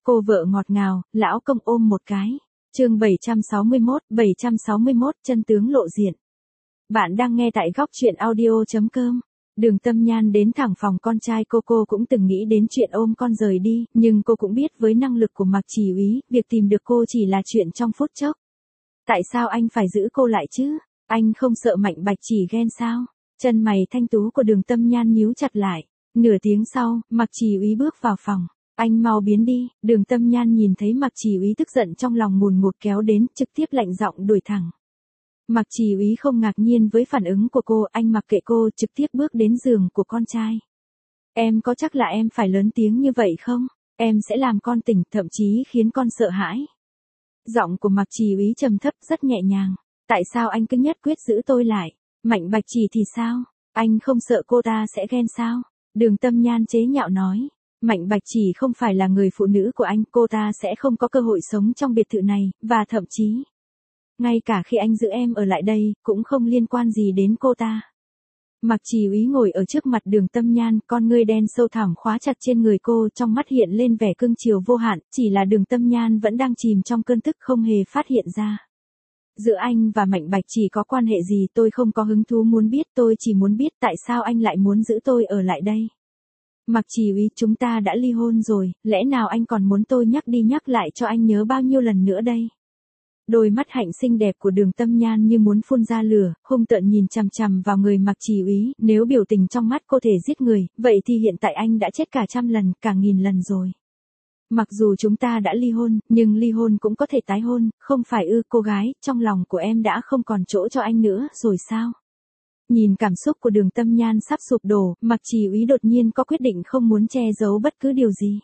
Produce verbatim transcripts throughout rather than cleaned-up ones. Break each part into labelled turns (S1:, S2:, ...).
S1: Cô vợ ngọt ngào, lão công ôm một cái. Chương bảy trăm sáu mươi mốt, bảy trăm sáu mươi mốt, chân tướng lộ diện. Bạn đang nghe tại góc truyện audio chấm com. Đường Tâm Nhan đến thẳng phòng con trai cô cô cũng từng nghĩ đến chuyện ôm con rời đi, nhưng cô cũng biết với năng lực của Mạc Chỉ Úy, việc tìm được cô chỉ là chuyện trong phút chốc. Tại sao anh phải giữ cô lại chứ? Anh không sợ Mạnh Bạch Chỉ ghen sao? Chân mày thanh tú của Đường Tâm Nhan nhíu chặt lại. Nửa tiếng sau, Mạc Chỉ Úy bước vào phòng. Anh mau biến đi. Đường Tâm Nhan nhìn thấy Mạc Chỉ Úy tức giận trong lòng ngùn ngụt kéo đến, trực tiếp lạnh giọng đuổi thẳng. Mạc Chỉ Úy không ngạc nhiên với phản ứng của cô, anh mặc kệ cô, trực tiếp bước đến giường của con trai. Em có chắc là em phải lớn tiếng như vậy không? Em sẽ làm con tỉnh, thậm chí khiến con sợ hãi. Giọng của Mạc Chỉ Úy trầm thấp rất nhẹ nhàng. Tại sao anh cứ nhất quyết giữ tôi lại? Mạnh Bạch Chỉ thì sao? Anh không sợ cô ta sẽ ghen sao? Đường Tâm Nhan chế nhạo nói. Mạnh Bạch Chỉ không phải là người phụ nữ của anh, cô ta sẽ không có cơ hội sống trong biệt thự này, và thậm chí, ngay cả khi anh giữ em ở lại đây, cũng không liên quan gì đến cô ta. Mạc Chỉ Úy ngồi ở trước mặt Đường Tâm Nhan, con ngươi đen sâu thẳm khóa chặt trên người cô, trong mắt hiện lên vẻ cưng chiều vô hạn, chỉ là Đường Tâm Nhan vẫn đang chìm trong cơn tức không hề phát hiện ra. Giữa anh và Mạnh Bạch Chỉ có quan hệ gì tôi không có hứng thú muốn biết, tôi chỉ muốn biết tại sao anh lại muốn giữ tôi ở lại đây. Mạc Chỉ Úy, chúng ta đã ly hôn rồi, lẽ nào anh còn muốn tôi nhắc đi nhắc lại cho anh nhớ bao nhiêu lần nữa đây? Đôi mắt hạnh xinh đẹp của Đường Tâm Nhan như muốn phun ra lửa, hung tợn nhìn chằm chằm vào người Mạc Chỉ Úy, nếu biểu tình trong mắt cô thể giết người, vậy thì hiện tại anh đã chết cả trăm lần, cả nghìn lần rồi. Mặc dù chúng ta đã ly hôn, nhưng ly hôn cũng có thể tái hôn, không phải ư? Cô gái, trong lòng của em đã không còn chỗ cho anh nữa, rồi sao? Nhìn cảm xúc của Đường Tâm Nhan sắp sụp đổ, Mạc Chỉ Úy đột nhiên có quyết định không muốn che giấu bất cứ điều gì.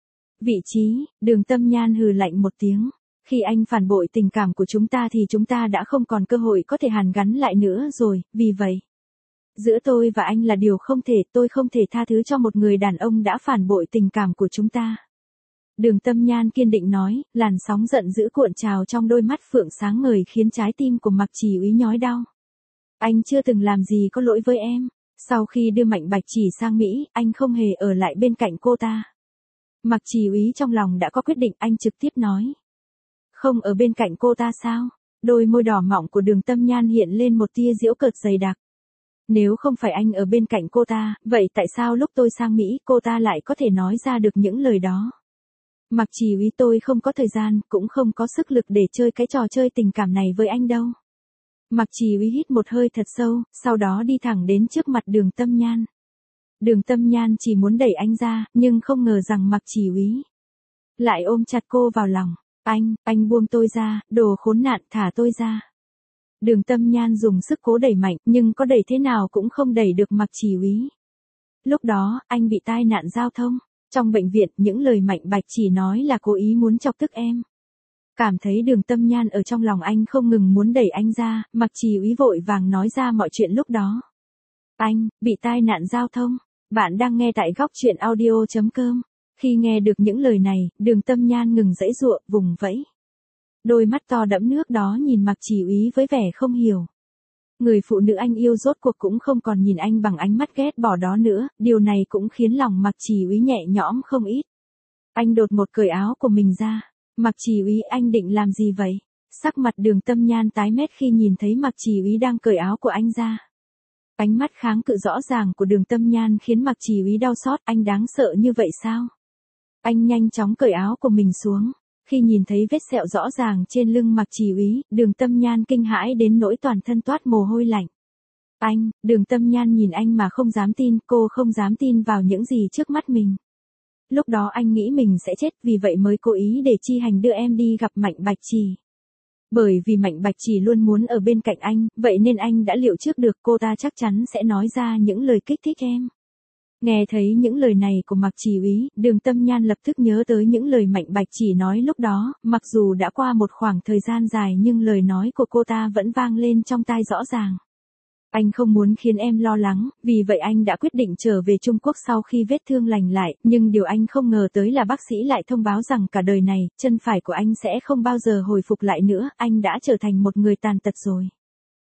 S1: Vị trí, Đường Tâm Nhan hừ lạnh một tiếng. Khi anh phản bội tình cảm của chúng ta thì chúng ta đã không còn cơ hội có thể hàn gắn lại nữa rồi, vì vậy, giữa tôi và anh là điều không thể, tôi không thể tha thứ cho một người đàn ông đã phản bội tình cảm của chúng ta. Đường Tâm Nhan kiên định nói, làn sóng giận dữ cuộn trào trong đôi mắt phượng sáng ngời khiến trái tim của Mạc Chỉ Úy nhói đau. Anh chưa từng làm gì có lỗi với em. Sau khi đưa Mạnh Bạch Chỉ sang Mỹ, anh không hề ở lại bên cạnh cô ta. Mạc Chỉ Úy trong lòng đã có quyết định, anh trực tiếp nói. Không ở bên cạnh cô ta sao? Đôi môi đỏ mọng của Đường Tâm Nhan hiện lên một tia giễu cợt dày đặc. Nếu không phải anh ở bên cạnh cô ta, vậy tại sao lúc tôi sang Mỹ cô ta lại có thể nói ra được những lời đó? Mạc Chỉ Úy, tôi không có thời gian, cũng không có sức lực để chơi cái trò chơi tình cảm này với anh đâu. Mạc Chỉ Úy hít một hơi thật sâu, sau đó đi thẳng đến trước mặt Đường Tâm Nhan. Đường Tâm Nhan chỉ muốn đẩy anh ra, nhưng không ngờ rằng Mạc Chỉ Úy lại ôm chặt cô vào lòng. Anh, anh buông tôi ra, đồ khốn nạn, thả tôi ra. Đường Tâm Nhan dùng sức cố đẩy mạnh, nhưng có đẩy thế nào cũng không đẩy được Mạc Chỉ Úy. Lúc đó, anh bị tai nạn giao thông. Trong bệnh viện, những lời Mạnh Bạch Chỉ nói là cố ý muốn chọc tức em. Cảm thấy Đường Tâm Nhan ở trong lòng anh không ngừng muốn đẩy anh ra, Mạc Chỉ Úy vội vàng nói ra mọi chuyện lúc đó. Anh, bị tai nạn giao thông. Bạn đang nghe tại góc truyện audio chấm com. Khi nghe được những lời này, Đường Tâm Nhan ngừng giãy giụa, vùng vẫy. Đôi mắt to đẫm nước đó nhìn Mạc Chỉ Úy với vẻ không hiểu. Người phụ nữ anh yêu rốt cuộc cũng không còn nhìn anh bằng ánh mắt ghét bỏ đó nữa, điều này cũng khiến lòng Mạc Chỉ Úy nhẹ nhõm không ít. Anh đột ngột cởi áo của mình ra. Mạc Chỉ Úy, anh định làm gì vậy? Sắc mặt Đường Tâm Nhan tái mét khi nhìn thấy Mạc Chỉ Úy đang cởi áo của anh ra. Ánh mắt kháng cự rõ ràng của Đường Tâm Nhan khiến Mạc Chỉ Úy đau xót, anh đáng sợ như vậy sao? Anh nhanh chóng cởi áo của mình xuống. Khi nhìn thấy vết sẹo rõ ràng trên lưng Mạc Chỉ Úy, Đường Tâm Nhan kinh hãi đến nỗi toàn thân toát mồ hôi lạnh. Anh, Đường Tâm Nhan nhìn anh mà không dám tin, cô không dám tin vào những gì trước mắt mình. Lúc đó anh nghĩ mình sẽ chết, vì vậy mới cố ý để Chi Hành đưa em đi gặp Mạnh Bạch Chỉ. Bởi vì Mạnh Bạch Chỉ luôn muốn ở bên cạnh anh, vậy nên anh đã liệu trước được cô ta chắc chắn sẽ nói ra những lời kích thích em. Nghe thấy những lời này của Mạc Chỉ Úy, Đường Tâm Nhan lập tức nhớ tới những lời Mạnh Bạch Chỉ nói lúc đó, mặc dù đã qua một khoảng thời gian dài nhưng lời nói của cô ta vẫn vang lên trong tai rõ ràng. Anh không muốn khiến em lo lắng, vì vậy anh đã quyết định trở về Trung Quốc sau khi vết thương lành lại, nhưng điều anh không ngờ tới là bác sĩ lại thông báo rằng cả đời này, chân phải của anh sẽ không bao giờ hồi phục lại nữa, anh đã trở thành một người tàn tật rồi.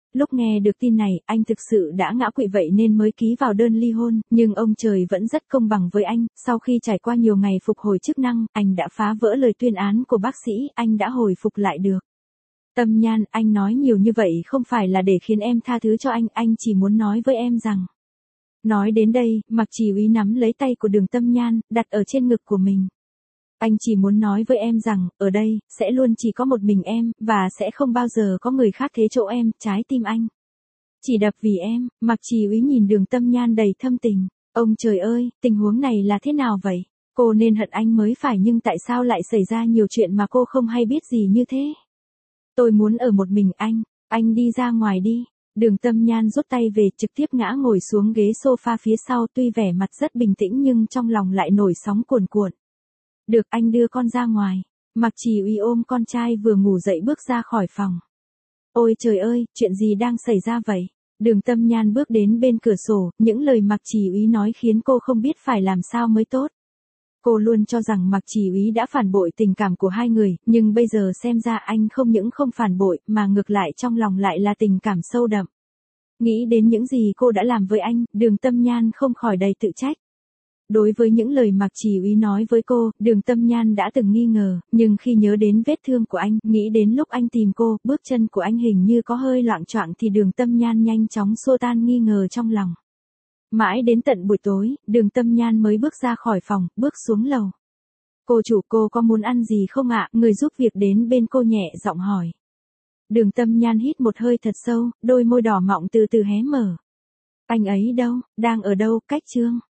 S1: Lúc nghe được tin này, anh thực sự đã ngã quỵ vậy nên mới ký vào đơn ly hôn, nhưng ông trời vẫn rất công bằng với anh, sau khi trải qua nhiều ngày phục hồi chức năng, anh đã phá vỡ lời tuyên án của bác sĩ, anh đã hồi phục lại được. Tâm Nhan, anh nói nhiều như vậy không phải là để khiến em tha thứ cho anh, anh chỉ muốn nói với em rằng. Nói đến đây, Mạc Chỉ Úy nắm lấy tay của Đường Tâm Nhan, đặt ở trên ngực của mình. Anh chỉ muốn nói với em rằng, ở đây, sẽ luôn chỉ có một mình em, và sẽ không bao giờ có người khác thế chỗ em, trái tim anh. Chỉ đập vì em, Mạc Chỉ Úy nhìn Đường Tâm Nhan đầy thâm tình. Ông trời ơi, tình huống này là thế nào vậy? Cô nên hận anh mới phải nhưng tại sao lại xảy ra nhiều chuyện mà cô không hay biết gì như thế? Tôi muốn ở một mình anh, anh đi ra ngoài đi. Đường Tâm Nhan rút tay về trực tiếp ngã ngồi xuống ghế sofa phía sau tuy vẻ mặt rất bình tĩnh nhưng trong lòng lại nổi sóng cuồn cuộn. Được anh đưa con ra ngoài. Mạc Chỉ Úy ôm con trai vừa ngủ dậy bước ra khỏi phòng. Ôi trời ơi, chuyện gì đang xảy ra vậy? Đường Tâm Nhan bước đến bên cửa sổ, những lời Mạc Chỉ Úy nói khiến cô không biết phải làm sao mới tốt. Cô luôn cho rằng Mạc Chỉ Úy đã phản bội tình cảm của hai người, nhưng bây giờ xem ra anh không những không phản bội, mà ngược lại trong lòng lại là tình cảm sâu đậm. Nghĩ đến những gì cô đã làm với anh, Đường Tâm Nhan không khỏi đầy tự trách. Đối với những lời Mạc Chỉ Úy nói với cô, Đường Tâm Nhan đã từng nghi ngờ, nhưng khi nhớ đến vết thương của anh, nghĩ đến lúc anh tìm cô, bước chân của anh hình như có hơi loạng choạng thì Đường Tâm Nhan nhanh chóng xua tan nghi ngờ trong lòng. Mãi đến tận buổi tối, Đường Tâm Nhan mới bước ra khỏi phòng, bước xuống lầu. Cô chủ, cô có muốn ăn gì không ạ? Người giúp việc đến bên cô nhẹ giọng hỏi. Đường Tâm Nhan hít một hơi thật sâu, đôi môi đỏ mọng từ từ hé mở. Anh ấy đâu, đang ở đâu, Cách Trương?